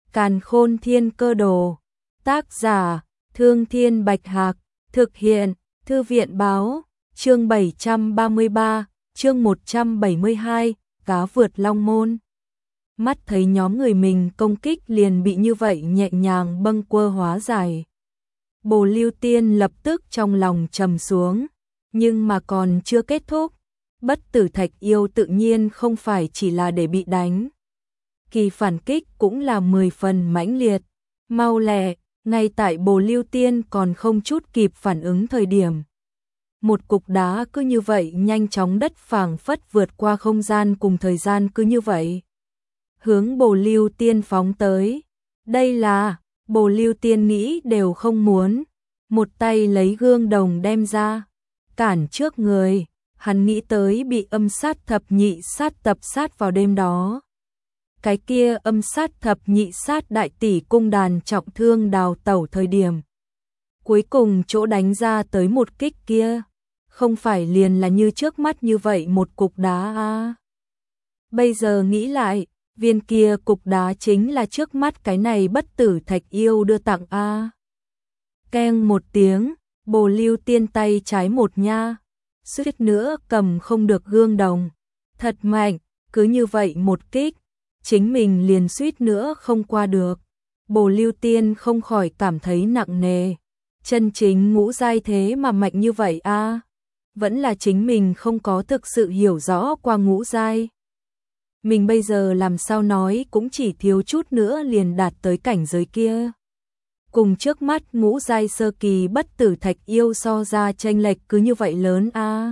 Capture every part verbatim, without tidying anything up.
Càn Khôn Thiên Cơ Đồ. Tác giả: Thương Thiên Bạch Hạc. Thực hiện: Thư viện Báo. Chương bảy trăm ba mươi ba, chương một trăm bảy mươi hai, cá vượt long môn. Mắt thấy nhóm người mình công kích liền bị như vậy nhẹ nhàng bâng quơ hóa giải. Bồ Lưu Tiên lập tức trong lòng trầm xuống, nhưng mà còn chưa kết thúc. Bất tử thạch yêu tự nhiên không phải chỉ là để bị đánh. Kỳ phản kích cũng là mười phần mãnh liệt, mau lẹ, ngay tại Bồ Lưu Tiên còn không chút kịp phản ứng thời điểm. Một cục đá cứ như vậy nhanh chóng đất phảng phất vượt qua không gian cùng thời gian cứ như vậy. Hướng Bồ Lưu Tiên phóng tới. Đây là, Bồ Lưu Tiên nghĩ đều không muốn. Một tay lấy gương đồng đem ra, cản trước người. Hắn nghĩ tới bị âm sát thập nhị sát tập sát vào đêm đó. Cái kia âm sát thập nhị sát đại tỷ cung đàn trọng thương đào tẩu thời điểm. Cuối cùng chỗ đánh ra tới một kích kia, không phải liền là như trước mắt như vậy một cục đá à. Bây giờ nghĩ lại, viên kia cục đá chính là trước mắt cái này bất tử thạch yêu đưa tặng a. À. Keng một tiếng, Bồ Lưu Tiên tay trái một nha, suýt nữa cầm không được gương đồng. Thật mạnh, cứ như vậy một kích, chính mình liền suýt nữa không qua được. Bồ Lưu Tiên không khỏi cảm thấy nặng nề. Chân chính ngũ giai thế mà mạnh như vậy a. À. Vẫn là chính mình không có thực sự hiểu rõ qua ngũ giai. Mình bây giờ làm sao nói cũng chỉ thiếu chút nữa liền đạt tới cảnh giới kia. Cùng trước mắt ngũ giai sơ kỳ bất tử thạch yêu so ra chênh lệch cứ như vậy lớn a. À.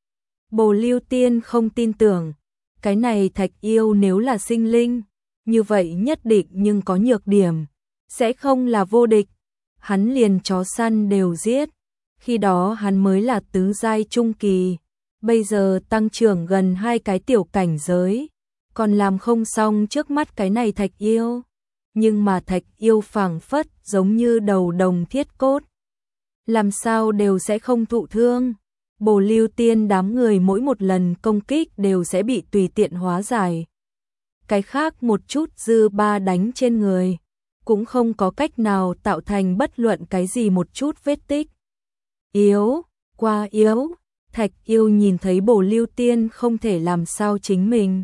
Bồ Lưu Tiên không tin tưởng, cái này thạch yêu nếu là sinh linh, như vậy nhất định nhưng có nhược điểm, sẽ không là vô địch. Hắn liền chó săn đều giết, khi đó hắn mới là tứ giai trung kỳ, bây giờ tăng trưởng gần hai cái tiểu cảnh giới, còn làm không xong trước mắt cái này thạch yêu. Nhưng mà thạch yêu phảng phất giống như đầu đồng thiết cốt, làm sao đều sẽ không thụ thương. Bồ Lưu Tiên đám người mỗi một lần công kích đều sẽ bị tùy tiện hóa giải. Cái khác một chút dư ba đánh trên người, cũng không có cách nào tạo thành bất luận cái gì một chút vết tích. Yếu, quá yếu, thạch yêu nhìn thấy Bồ Lưu Tiên không thể làm sao chính mình,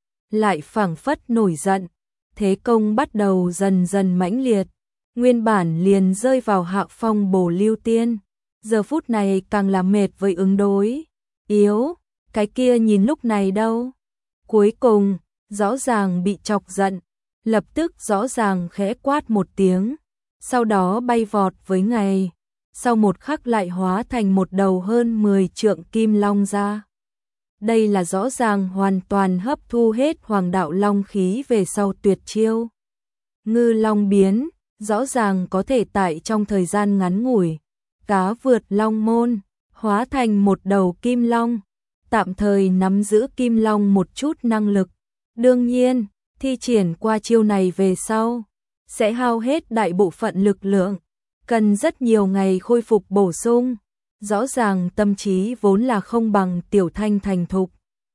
lại phảng phất nổi giận, thế công bắt đầu dần dần mãnh liệt, nguyên bản liền rơi vào hạ phong Bồ Lưu Tiên, giờ phút này càng là mệt với ứng đối. Yếu, cái kia nhìn lúc này đâu. Cuối cùng, rõ ràng bị chọc giận, lập tức rõ ràng khẽ quát một tiếng, sau đó bay vọt với ngày, sau một khắc lại hóa thành một đầu hơn mười trượng kim long ra. Đây là rõ ràng hoàn toàn hấp thu hết hoàng đạo long khí về sau tuyệt chiêu. Ngư long biến, rõ ràng có thể tại trong thời gian ngắn ngủi, cá vượt long môn, hóa thành một đầu kim long, tạm thời nắm giữ kim long một chút năng lực. Đương nhiên, thi triển qua chiêu này về sau, sẽ hao hết đại bộ phận lực lượng, cần rất nhiều ngày khôi phục bổ sung. Rõ ràng tâm trí vốn là không bằng Tiểu Thanh thành thục.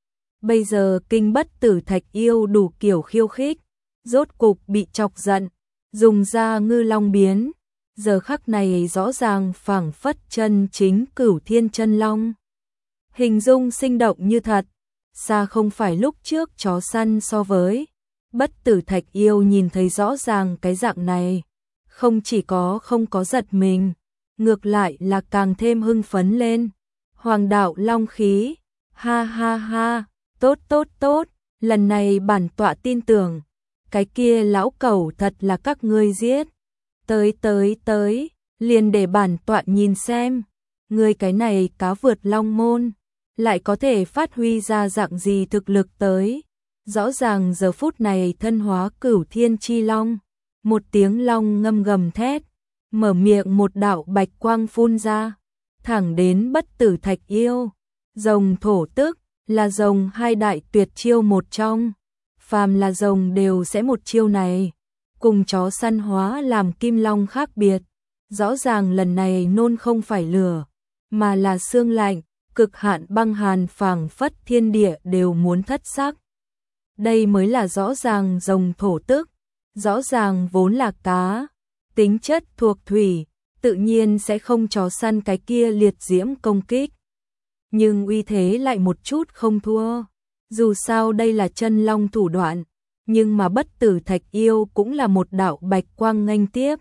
Bây giờ kinh bất tử thạch yêu đủ kiểu khiêu khích, rốt cục bị chọc giận, dùng ra ngư long biến. Giờ khắc này rõ ràng phảng phất chân chính cửu thiên chân long. Hình dung sinh động như thật, xa không phải lúc trước chó săn so với. Bất tử thạch yêu nhìn thấy rõ ràng cái dạng này, không chỉ có không có giật mình, ngược lại là càng thêm hưng phấn lên. Hoàng đạo long khí, ha ha ha, tốt tốt tốt, lần này bản tọa tin tưởng, cái kia lão cẩu thật là các ngươi giết. Tới tới tới, liền để bản tọa nhìn xem, ngươi cái này cá vượt long môn, lại có thể phát huy ra dạng gì thực lực tới. Rõ ràng giờ phút này thân hóa cửu thiên chi long, một tiếng long ngâm gầm thét, mở miệng một đạo bạch quang phun ra, thẳng đến bất tử thạch yêu. Rồng thổ tức, là rồng hai đại tuyệt chiêu một trong, phàm là rồng đều sẽ một chiêu này. Cùng chó săn hóa làm kim long khác biệt, rõ ràng lần này nôn không phải lửa, mà là xương lạnh, cực hạn băng hàn phảng phất thiên địa đều muốn thất sắc. Đây mới là rõ ràng rồng thổ tức, Rõ ràng vốn là cá, tính chất thuộc thủy, tự nhiên sẽ không chó săn cái kia liệt diễm công kích. Nhưng uy thế lại một chút không thua. Dù sao đây là chân long thủ đoạn, nhưng mà bất tử thạch yêu cũng là một đạo bạch quang nghênh tiếp.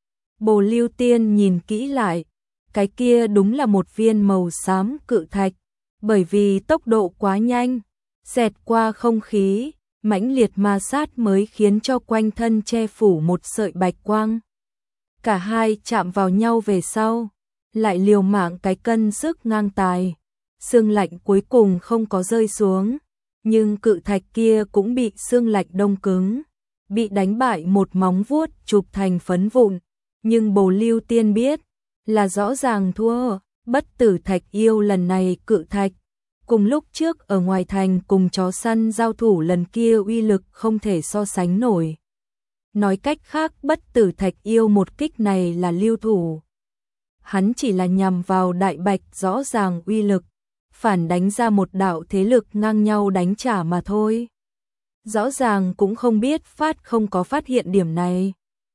Bồ Lưu Tiên nhìn kỹ lại, cái kia đúng là một viên màu xám cự thạch, bởi vì tốc độ quá nhanh, xẹt qua không khí, mãnh liệt ma sát mới khiến cho quanh thân che phủ một sợi bạch quang. Cả hai chạm vào nhau về sau, lại liều mạng cái cân sức ngang tài. Xương lạnh cuối cùng không có rơi xuống, nhưng cự thạch kia cũng bị xương lạnh đông cứng, bị đánh bại một móng vuốt chụp thành phấn vụn. Nhưng Bồ Lưu Tiên biết là rõ ràng thua, bất tử thạch yêu lần này cự thạch. Cùng lúc trước ở ngoài thành cùng chó săn giao thủ lần kia uy lực không thể so sánh nổi. Nói cách khác bất tử thạch yêu một kích này là lưu thủ. Hắn chỉ là nhằm vào đại bạch rõ ràng uy lực, phản đánh ra một đạo thế lực ngang nhau đánh trả mà thôi. Rõ ràng cũng không biết phát không có phát hiện điểm này.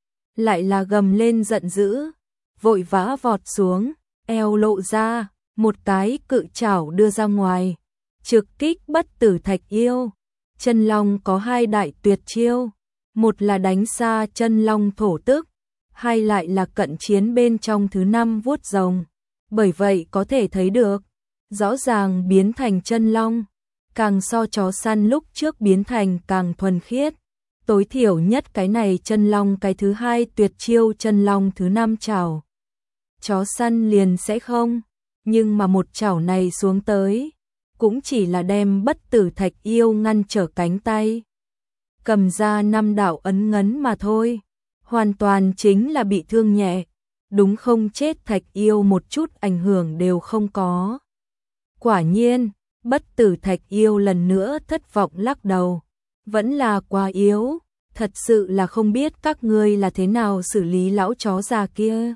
Lại là gầm lên giận dữ, vội vã vọt xuống, eo lộ ra, một cái cự chảo đưa ra ngoài, trực kích bất tử thạch yêu. Chân long có hai đại tuyệt chiêu, một là đánh xa chân long thổ tức, hai lại là cận chiến bên trong thứ năm vuốt rồng. Bởi vậy có thể thấy được, rõ ràng biến thành chân long, càng so chó săn lúc trước biến thành càng thuần khiết. Tối thiểu nhất cái này chân long cái thứ hai tuyệt chiêu chân long thứ năm chảo. Chó săn liền sẽ không, nhưng mà một chảo này xuống tới, cũng chỉ là đem bất tử thạch yêu ngăn trở cánh tay. Cầm ra năm đạo ấn ngấn mà thôi, hoàn toàn chính là bị thương nhẹ, đúng không chết thạch yêu một chút ảnh hưởng đều không có. Quả nhiên, bất tử thạch yêu lần nữa thất vọng lắc đầu. Vẫn là quá yếu, thật sự là không biết các ngươi là thế nào xử lý lão chó già kia.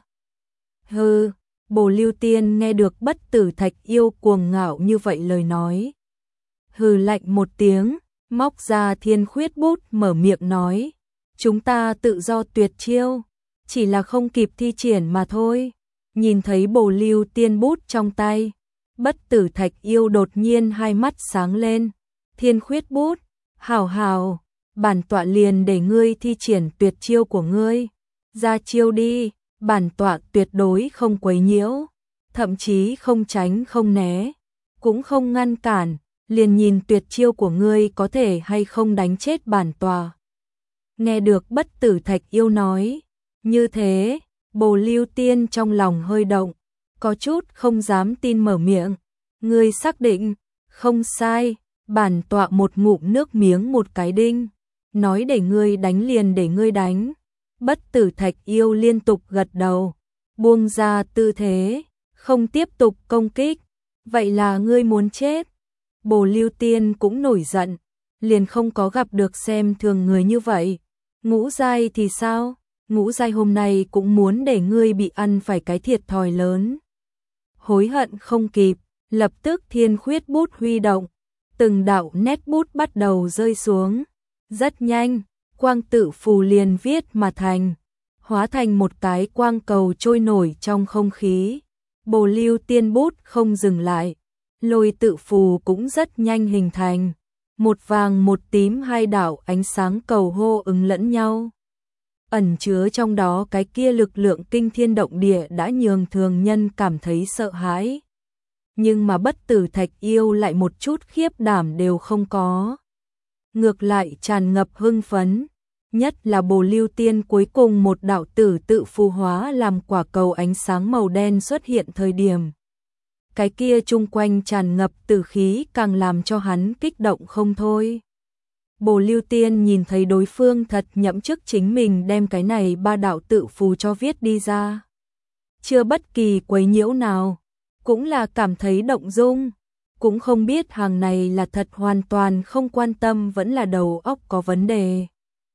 Hừ, Bồ Lưu Tiên nghe được bất tử thạch yêu cuồng ngạo như vậy lời nói. Hừ lạnh một tiếng, móc ra thiên khuyết bút mở miệng nói. Chúng ta tự do tuyệt chiêu, chỉ là không kịp thi triển mà thôi. Nhìn thấy Bồ Lưu Tiên bút trong tay, bất tử thạch yêu đột nhiên hai mắt sáng lên. Thiên khuyết bút, hảo hảo, bản tọa liền để ngươi thi triển tuyệt chiêu của ngươi. Ra chiêu đi, bản tọa tuyệt đối không quấy nhiễu, thậm chí không tránh không né, cũng không ngăn cản, liền nhìn tuyệt chiêu của ngươi có thể hay không đánh chết bản tọa. Nghe được bất tử thạch yêu nói, như thế, Bồ Lưu Tiên trong lòng hơi động, có chút không dám tin mở miệng. Ngươi xác định, không sai, bản tọa một ngụm nước miếng một cái đinh, nói để ngươi đánh liền để ngươi đánh. Bất tử thạch yêu liên tục gật đầu, buông ra tư thế, không tiếp tục công kích. Vậy là ngươi muốn chết. Bồ Lưu Tiên cũng nổi giận, liền không có gặp được xem thường người như vậy. Ngũ giai thì sao? Ngũ giai hôm nay cũng muốn để ngươi bị ăn phải cái thiệt thòi lớn. Hối hận không kịp, lập tức thiên khuyết bút huy động, từng đạo nét bút bắt đầu rơi xuống. Rất nhanh, quang tự phù liền viết mà thành, hóa thành một cái quang cầu trôi nổi trong không khí. Bồ Lưu Tiên bút không dừng lại, lôi tự phù cũng rất nhanh hình thành. Một vàng một tím hai đạo ánh sáng cầu hô ứng lẫn nhau. Ẩn chứa trong đó cái kia lực lượng kinh thiên động địa đã nhường thường nhân cảm thấy sợ hãi. Nhưng mà bất tử thạch yêu lại một chút khiếp đảm đều không có. Ngược lại tràn ngập hưng phấn, nhất là Bồ Lưu Tiên cuối cùng một đạo tử tự phù hóa làm quả cầu ánh sáng màu đen xuất hiện thời điểm. Cái kia chung quanh tràn ngập tử khí càng làm cho hắn kích động không thôi. Bồ Lưu Tiên nhìn thấy đối phương thật nhậm chức chính mình đem cái này ba đạo tự phù cho viết đi ra. Chưa bất kỳ quấy nhiễu nào, cũng là cảm thấy động dung, cũng không biết hàng này là thật hoàn toàn không quan tâm vẫn là đầu óc có vấn đề.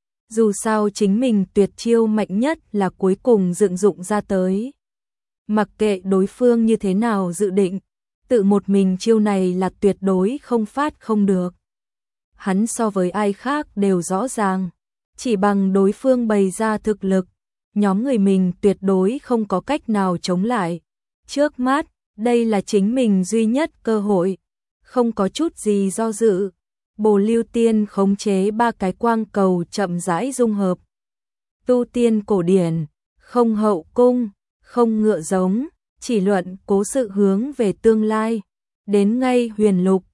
Dù sao chính mình tuyệt chiêu mạnh nhất là cuối cùng dựng dụng ra tới. Mặc kệ đối phương như thế nào dự định, tự một mình chiêu này là tuyệt đối không phát không được. Hắn so với ai khác đều rõ ràng, Chỉ bằng đối phương bày ra thực lực, nhóm người mình tuyệt đối không có cách nào chống lại. Trước mắt, đây là chính mình duy nhất cơ hội, không có chút gì do dự. Bồ Lưu Tiên khống chế ba cái quang cầu chậm rãi dung hợp. Tu tiên cổ điển, không hậu cung, không ngựa giống, chỉ luận cố sự hướng về tương lai. Đến ngay huyền lục,